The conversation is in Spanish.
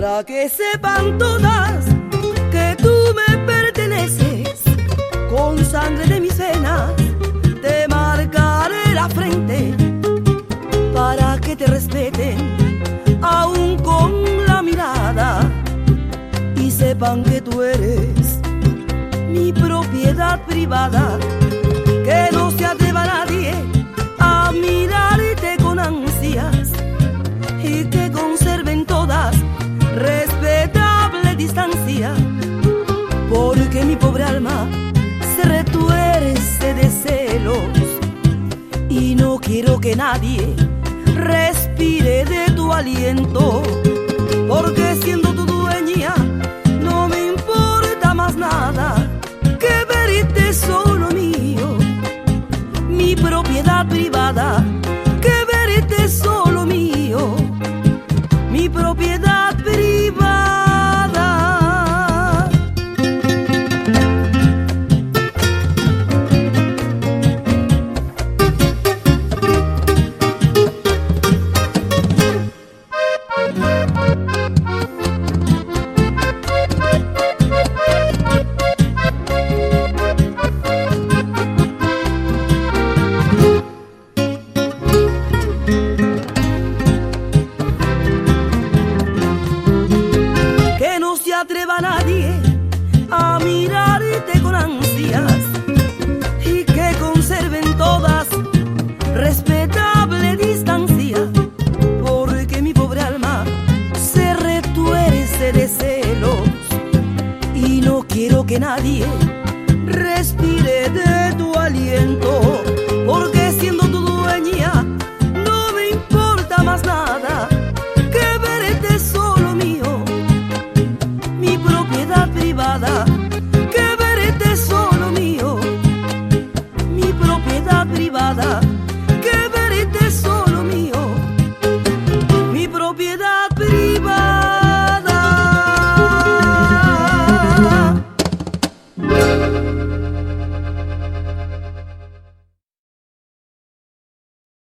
para que sepan todas que tú me perteneces. Con sangre de mis venas te marcaré la frente para que te respeten, aún con la mirada, y sepan que tú eres mi propiedad privada. Que no se atreva nadie a mirarte con ansias y que conserven todas respetable distancia, porque mi pobre alma se retuerce de celos y no quiero que nadie respire de tu aliento, porque siendo tu dueña no me importa más nada que verte solo mío, mi propiedad privada, que verte solo mío, mi propiedad privada. Atreva a nadie a mirarte con ansias y que conserven todas respetable distancia, porque mi pobre alma se retuerce de celos y no quiero que nadie respire de